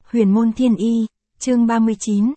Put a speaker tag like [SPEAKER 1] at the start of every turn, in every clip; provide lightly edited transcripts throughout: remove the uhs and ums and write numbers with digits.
[SPEAKER 1] Huyền môn thiên y, chương 39,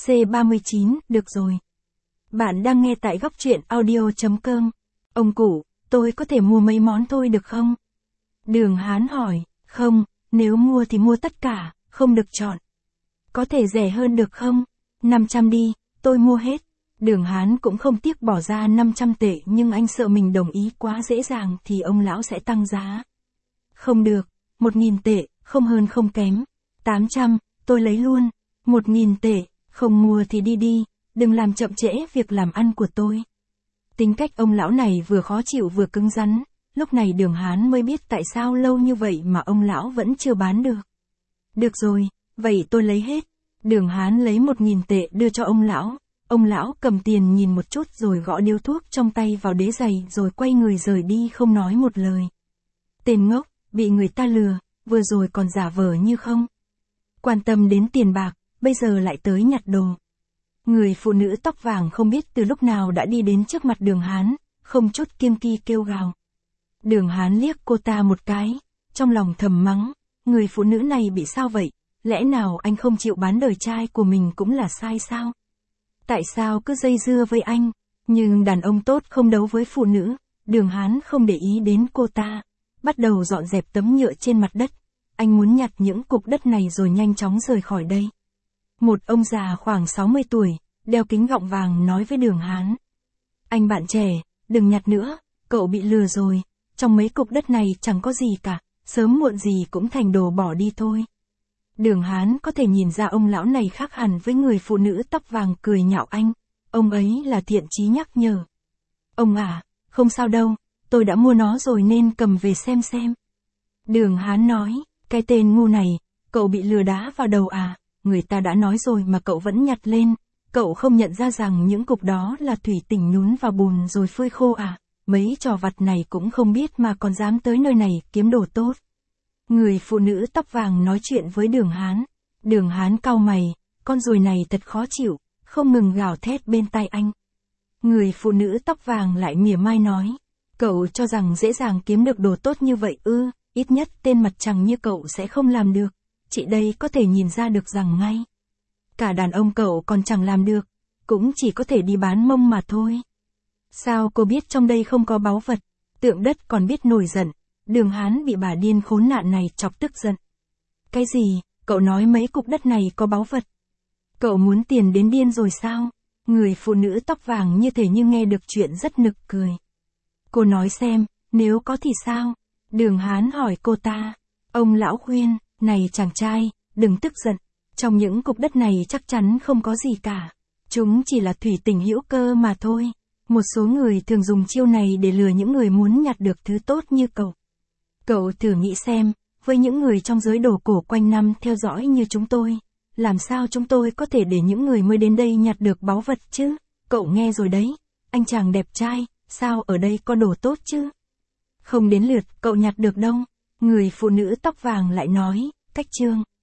[SPEAKER 1] C39, được rồi. Bạn đang nghe tại góc truyện audio.com. Ông cụ, tôi có thể mua mấy món thôi được không? Đường Hán hỏi, không, nếu mua thì mua tất cả, không được chọn. Có thể rẻ hơn được không? 500 đi, tôi mua hết. Đường Hán cũng không tiếc bỏ ra 500 tệ nhưng anh sợ mình đồng ý quá dễ dàng thì ông lão sẽ tăng giá. Không được, 1.000 tệ, không hơn không kém. 800, tôi lấy luôn. 1.000 tệ, không mua thì đi đi, đừng làm chậm trễ việc làm ăn của tôi. Tính cách ông lão này vừa khó chịu vừa cứng rắn, lúc này Đường Hán mới biết tại sao lâu như vậy mà ông lão vẫn chưa bán được. Được rồi, vậy tôi lấy hết. Đường Hán lấy 1.000 tệ đưa cho ông lão cầm tiền nhìn một chút rồi gõ điếu thuốc trong tay vào đế giày rồi quay người rời đi không nói một lời. Tên ngốc, bị người ta lừa, vừa rồi còn giả vờ như không quan tâm đến tiền bạc, bây giờ lại tới nhặt đồ. Người phụ nữ tóc vàng không biết từ lúc nào đã đi đến trước mặt Đường Hán, không chút kiêng kỵ kêu gào. Đường Hán liếc cô ta một cái, trong lòng thầm mắng, người phụ nữ này bị sao vậy, lẽ nào anh không chịu bán đời trai của mình cũng là sai sao? Tại sao cứ dây dưa với anh? Nhưng đàn ông tốt không đấu với phụ nữ, Đường Hán không để ý đến cô ta, bắt đầu dọn dẹp tấm nhựa trên mặt đất. Anh muốn nhặt những cục đất này rồi nhanh chóng rời khỏi đây. Một ông già khoảng 60 tuổi, đeo kính gọng vàng nói với Đường Hán. Anh bạn trẻ, đừng nhặt nữa, cậu bị lừa rồi, trong mấy cục đất này chẳng có gì cả, sớm muộn gì cũng thành đồ bỏ đi thôi. Đường Hán có thể nhìn ra ông lão này khác hẳn với người phụ nữ tóc vàng cười nhạo anh, ông ấy là thiện chí nhắc nhở. Ông à, không sao đâu, tôi đã mua nó rồi nên cầm về xem. Đường Hán nói, cái tên ngu này, cậu bị lừa đá vào đầu à, người ta đã nói rồi mà cậu vẫn nhặt lên, cậu không nhận ra rằng những cục đó là thủy tinh nhúng vào bùn rồi phơi khô à, mấy trò vặt này cũng không biết mà còn dám tới nơi này kiếm đồ tốt. Người phụ nữ tóc vàng nói chuyện với Đường Hán cau mày, con ruồi này thật khó chịu, không ngừng gào thét bên tai anh. Người phụ nữ tóc vàng lại mỉa mai nói, cậu cho rằng dễ dàng kiếm được đồ tốt như vậy ư, ít nhất tên mặt trăng như cậu sẽ không làm được, chị đây có thể nhìn ra được rằng ngay. Cả đàn ông cậu còn chẳng làm được, cũng chỉ có thể đi bán mông mà thôi. Sao cô biết trong đây không có báu vật, tượng đất còn biết nổi giận. Đường Hán bị bà điên khốn nạn này chọc tức giận. Cái gì, cậu nói mấy cục đất này có báu vật? Cậu muốn tiền đến điên rồi sao? Người phụ nữ tóc vàng như thể như nghe được chuyện rất nực cười. Cô nói xem, nếu có thì sao? Đường Hán hỏi cô ta. Ông lão khuyên, này chàng trai, đừng tức giận. Trong những cục đất này chắc chắn không có gì cả. Chúng chỉ là thủy tinh hữu cơ mà thôi. Một số người thường dùng chiêu này để lừa những người muốn nhặt được thứ tốt như cậu. Cậu thử nghĩ xem, với những người trong giới đồ cổ quanh năm theo dõi như chúng tôi, làm sao chúng tôi có thể để những người mới đến đây nhặt được báu vật chứ? Cậu nghe rồi đấy, anh chàng đẹp trai, sao ở đây có đồ tốt chứ? Không đến lượt cậu nhặt được đâu. Người phụ nữ tóc vàng lại nói, cách chương,